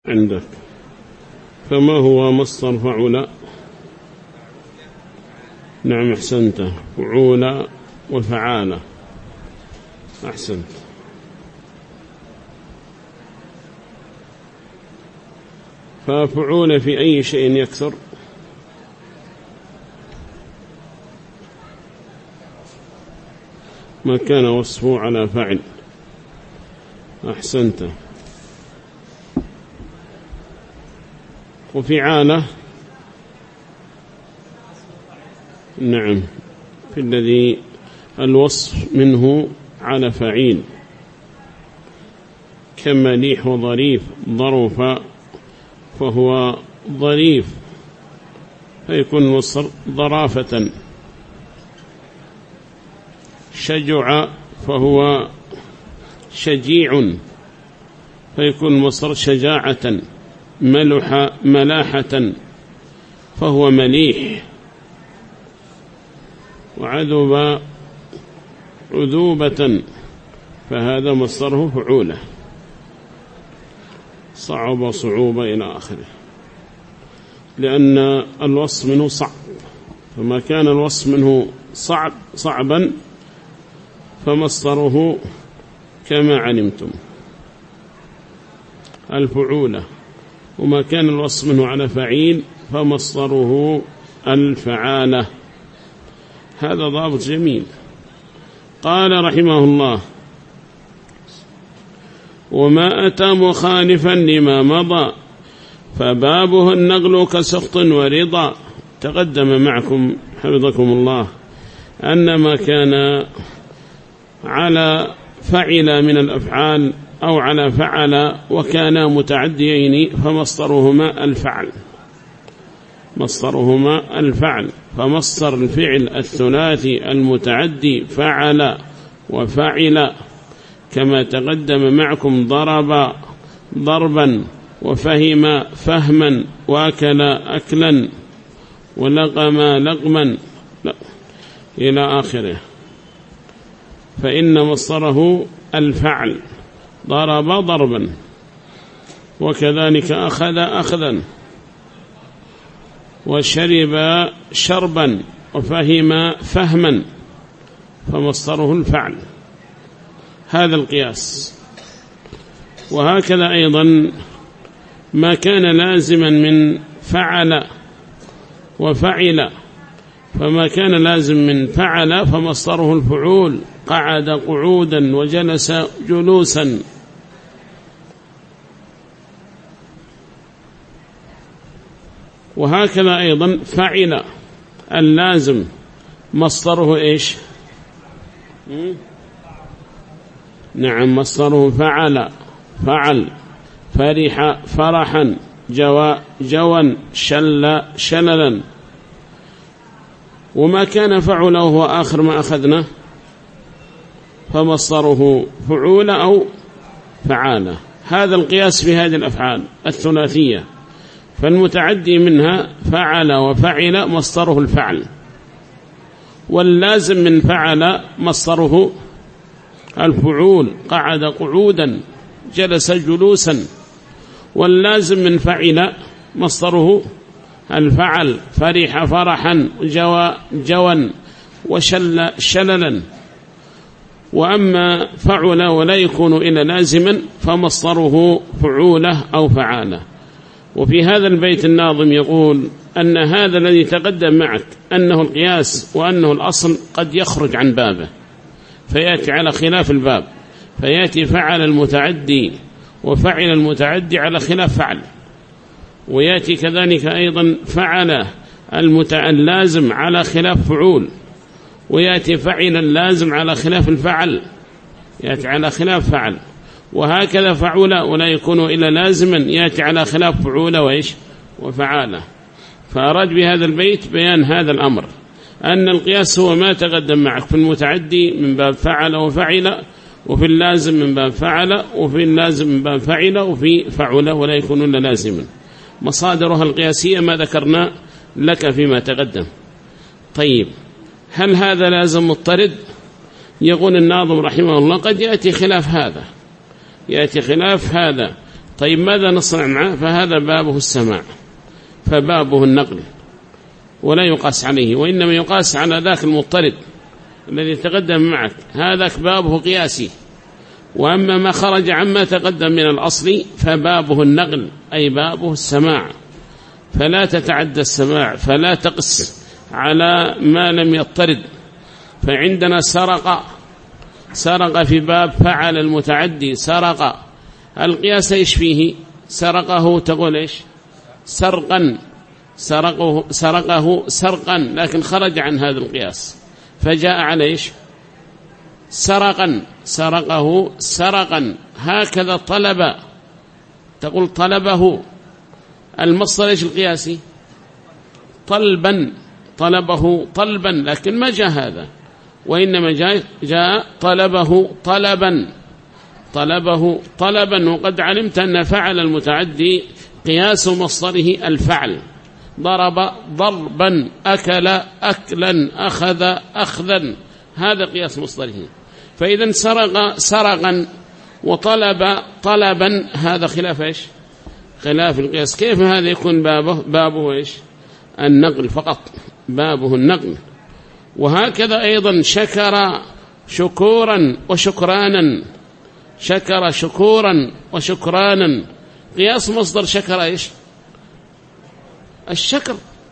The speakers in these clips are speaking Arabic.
عندك. فما هو مصدر فعل؟ نعم أحسنت، فعول وفعالة، أحسنت. ففعول في أي شيء يكثر؟ ما كان وصفه على فعل، أحسنت. وفعالة نعم في الذي الوصف منه على فعيل، كمليح وظريف، ظرف فهو ظريف فيكون مصدر ظرافة. شجع فهو شجيع فيكون مصدر شجاعة. ملح ملاحة فهو مليح. وعذب عذوبة فهذا مصدره فعولة. صعب صعوبة إلى آخره، لأن الوصف منه صعب، فما كان الوصف منه صعبا فمصدره كما علمتم الفعولة، وما كان الوصف منه على فعيل فمصدره الفعالة. هذا ضابط جميل. قال رحمه الله: وما أتى مخالفا لما مضى فبابه النقل كسخط ورضا. تقدم معكم حفظكم الله أن ما كان على فعل من الأفعال أو على فعل وكانا متعديين فمصدرهما الفعل، مصدرهما الفعل. فمصدر الفعل الثلاثي المتعدي فعل وفعل، كما تقدم معكم: ضرب ضربا، وفهم فهما، وأكل أكلا، ولقم لقما إلى آخره. فإن مصدره الفعل. ضرب ضربا، وكذلك أخذ أخذا، وشرب شربا، وفهم فهما، فمصدره الفعل. هذا القياس. وهكذا أيضا ما كان لازما من فعل وفعل، فما كان لازم من فعل فمصدره الفعول. قعد قعودا، وجلس جلوسا. وهكذا أيضا فعل اللازم مصدره إيش؟ نعم مصدره فعل فعل. فرح فرحا، جوا شل شللا. وما كان فعل وهو آخر ما أخذنا فمصدره فعول أو فعالة. هذا القياس في هذه الأفعال الثلاثية. فالمتعدي منها فعل وفعل مصدره الفعل، واللازم من فعل مصدره الفعول. قعد قعودا، جلس جلوسا. واللازم من فعل مصدره الفعل. فرح فرحا، جوا، وشل شللا. وأما فعل ولا يكون إلا لازما فمصدره فعولة أو فعالة. وفي هذا البيت الناظم يقول أن هذا الذي تقدم معك أنه القياس وأنه الأصل قد يخرج عن بابه فيأتي على خلاف الباب، فيأتي فعل المتعدي وفعل المتعدي على خلاف فعل، ويأتي كذلك أيضا فعل اللازم على خلاف فعول، ويأتي فعل اللازم على خلاف الفعل، يأتي على خلاف فعل. وهكذا فعول ولا يكون إلا لازما يأتي على خلاف فعول وإيش وفعالة. فأراد بهذا البيت بيان هذا الأمر، أن القياس هو ما تقدم معك في المتعدي من باب فعل وفعل، وفي اللازم من باب فعل، وفي اللازم من باب فعل، وفي فعل ولا يكون إلا لازما. مصادرها القياسية ما ذكرنا لك فيما تقدم. طيب، هل هذا لازم مضطرد؟ يقول الناظم رحمه الله: قد يأتي خلاف هذا، يأتي خلاف هذا طيب ماذا نصنع معه؟ فهذا بابه السماع، فبابه النقل ولا يقاس عليه، وإنما يقاس على ذاك المضطرد الذي تقدم معك، هذاك بابه قياسي. وأما ما خرج عما تقدم من الأصل فبابه النقل، أي بابه السماع، فلا تتعدى السماع، فلا تقس على ما لم يضطرد. فعندنا سرق في باب فعل المتعدي، سرق القياس إيش فيه؟ سرقه تقول إيش؟ سرقا، سرقه سرقا، لكن خرج عن هذا القياس فجاء على إيش؟ سرقا، سرقه سرقا. هكذا طلب، تقول طلبه، المصدر إيش القياسي؟ طلبا، طلبه طلبا، لكن ما جاء هذا، وإنما جاء طلبه طلبا، طلبه طلبا. وقد علمت أن فعل المتعدي قياس مصدره الفعل، ضرب ضربا، أكل أكلا، أخذ أخذا، هذا قياس مصدره. فإذا سرق سرقا وطلب طلبا، هذا خلاف إيش؟ خلاف القياس. كيف هذا يكون بابه إيش؟ النقل فقط، بابه النقل. وهكذا أيضا شكر شكورا وشكرانا، شكر شكورا وشكرانا، قياس مصدر شكر إيش؟ الشكر،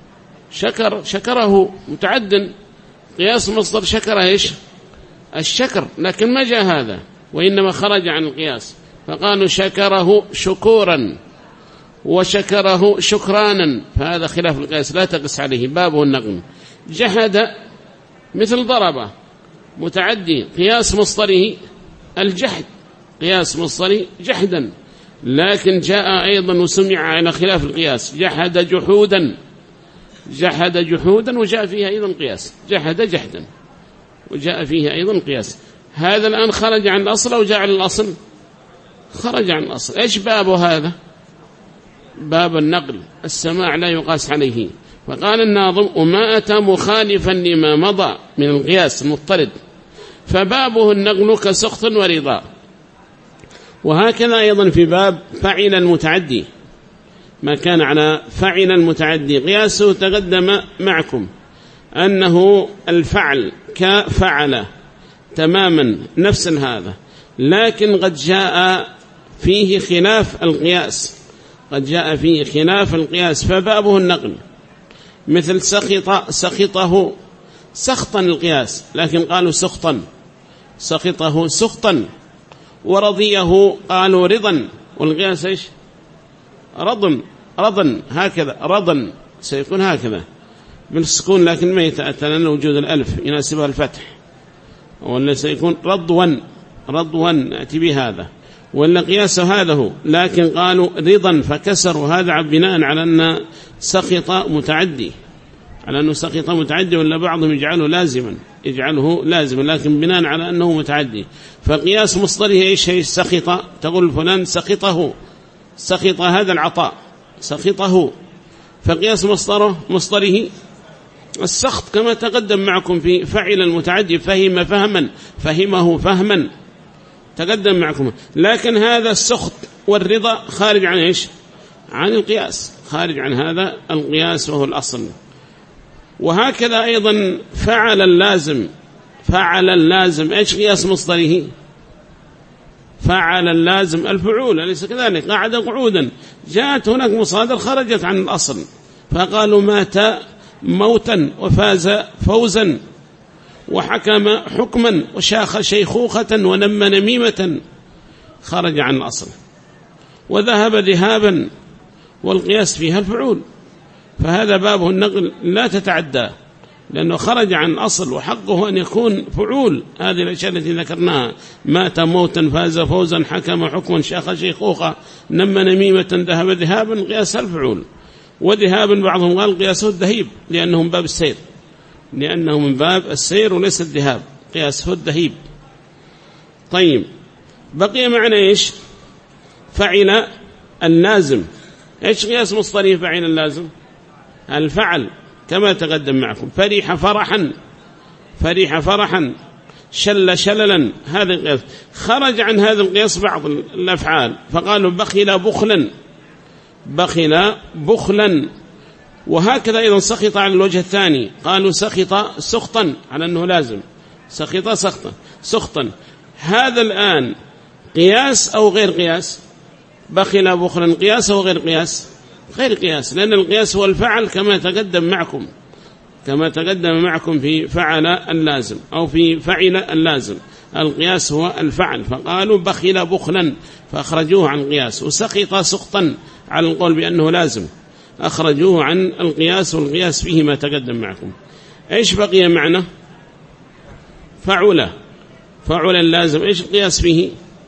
شكره متعد، قياس مصدر شكر إيش؟ الشكر، لكن ما جاء هذا، وإنما خرج عن القياس، فقالوا شكره شكورا وشكره شكرانا، فهذا خلاف القياس لا تقس عليه، بابه النقل. جحد مثل ضرب متعدي، قياس مصدره الجحد، قياس مصدره جحدا، لكن جاء أيضا وسمع على خلاف القياس، جحد جحودا، جحد جحودا، وجاء فيها أيضا قياس، جحد جحدا وجاء فيها أيضا قياس. هذا الآن خرج عن الأصل أو جاء على الأصل؟ خرج عن الأصل. إيش بابه هذا؟ باب النقل، السماع لا يقاس عليه. فقال الناظم: وما أتى مخالفا لما مضى من القياس المضطرد فبابه النقل كسخط ورضا. وهكذا أيضا في باب فعل المتعدي، ما كان على فعل المتعدي قياسه تقدم معكم أنه الفعل كفعل تماما نفس هذا، لكن قد جاء فيه خلاف القياس، قد جاء فيه خلاف القياس فبابه النقل. مثل سخطه سخطا القياس، لكن قالوا سخطا، سخطه سخطا. ورضيه قالوا رضا، والقياس إيش؟ رضا، هكذا رضا سيكون هكذا بالسكون، لكن ما يتأتى لأن وجود الألف يناسبها الفتح، ولا سيكون رضوا نأتي بهذا، ولا قياس هذا هو، لكن قالوا رضا فكسروا هذا بناء على أن سخط متعدي، على أنه سخط متعدي، ولا بعضهم يجعله لازما، لكن بناء على أنه متعدي. فقياس مصدره إيش؟ سخط، تقول فلان سخطه، سخط هذا العطاء، سخطه، فقياس مصدره السخط، كما تقدم معكم في فعل المتعدي، فهمه فهما تقدم معكم. لكن هذا السخط والرضا خارج عن إيش؟ عن القياس، خارج عن هذا القياس وهو الأصل. وهكذا أيضا فعل اللازم إيش قياس مصدره؟ فعل اللازم الفعول، أليس كذلك؟ قعد قعودا، جاءت هناك مصادر خرجت عن الأصل، فقالوا مات موتا وفاز فوزا وحكم حكما وشاخ شيخوخة ونم نميمة، خرج عن الأصل. وذهب ذهابا، والقياس فيها الفعول، فهذا بابه النقل لا تتعدى، لأنه خرج عن أصل، وحقه أن يكون فعول. هذه الأشياء التي ذكرناها: مات موتا، فاز فوزا، حكم حكما، شاخ شيخوخة، نم نميمة، ذهب ذهابا، قياس الفعول. وذهابا بعضهم قال قياسه الذهيب، لأنه من باب السير، لأنه من باب السير وليس الذهاب، قياسه الذهيب. طيب، بقي معنا إيش؟ فعل اللازم. إيش قياس مصدره فعل اللازم؟ الفعل، كما تقدم معكم. فرح فرحا، شل شللا، هذا القياس. خرج عن هذا القياس بعض الأفعال فقالوا بخل بخلا، بخل بخلا. وهكذا أيضا سخط على الوجه الثاني، قالوا سخط سخطا على أنه لازم، سخط سخطا سخطا. هذا الآن قياس أو غير قياس؟ بخل بخلا قياس أو غير قياس؟ غير قياس، لأن القياس هو الفعل كما تقدم معكم، كما تقدم معكم في فعل اللازم أو في فعل اللازم. القياس هو الفعل، فقالوا بخل بخلا فأخرجوه عن القياس، وسخط سخطا على القول بأنه لازم أخرجوه عن القياس، والقياس فيه ما تقدم معكم. إيش بقي معنا؟ فعل، فعل اللازم إيش القياس فيه؟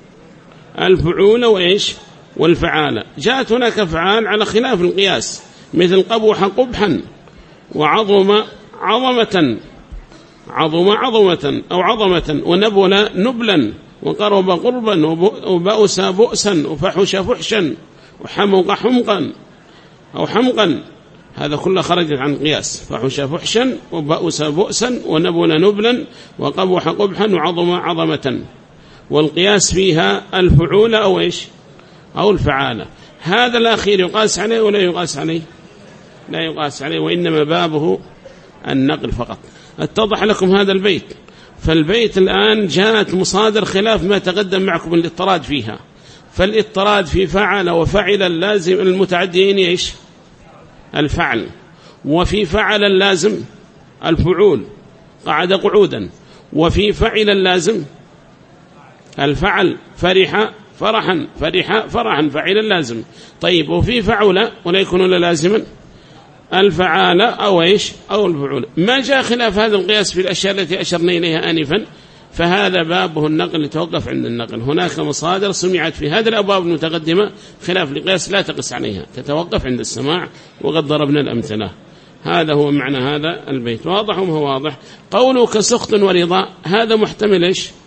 الفعول وإيش؟ والفعالة. جاءت هناك أفعال على خلاف القياس، مثل قبح قبحا، وعظم عظمة، عظم عظمة أو عظمة، ونبل نبلا، وقرب قربا، وبأس بؤسا، وفحش فحشا، وحمق حمقا أو حمقا. هذا كله خرج عن قياس، فحش فحشا، وبأس بؤسا، ونبل نبلا، وقبح قبحا، وعظم عظمة. والقياس فيها الفعول أو إيش؟ أو الفعالة. هذا الأخير يقاس عليه ولا يقاس عليه؟ لا يقاس عليه، وإنما بابه النقل فقط. اتضح لكم هذا البيت؟ فالبيت الآن جاءت مصادر خلاف ما تقدم معكم الاضطراد فيها. فالاضطراد في فعل وفعل اللازم المتعديين إيش؟ الفعل. وفي فعل اللازم الفعول، قعد قعودا. وفي فعل اللازم الفعل، فرح فرحا، فرح فرحا، فعل اللازم. طيب وفي فعل ولا يكون إلا لازما الفعالة أو إيش؟ أو الفعول. ما جاء خلاف هذا القياس في الأشياء التي أشرنا إليها آنفا، فهذا بابه النقل، يتوقف عند النقل. هناك مصادر سمعت في هذه الأبواب المتقدمة خلاف القياس لا تقس عليها، تتوقف عند السماع، وقد ضربنا الأمثلة. هذا هو معنى هذا البيت. واضح وما هو واضح؟ قوله كسخط ورضا، هذا محتمل إيش؟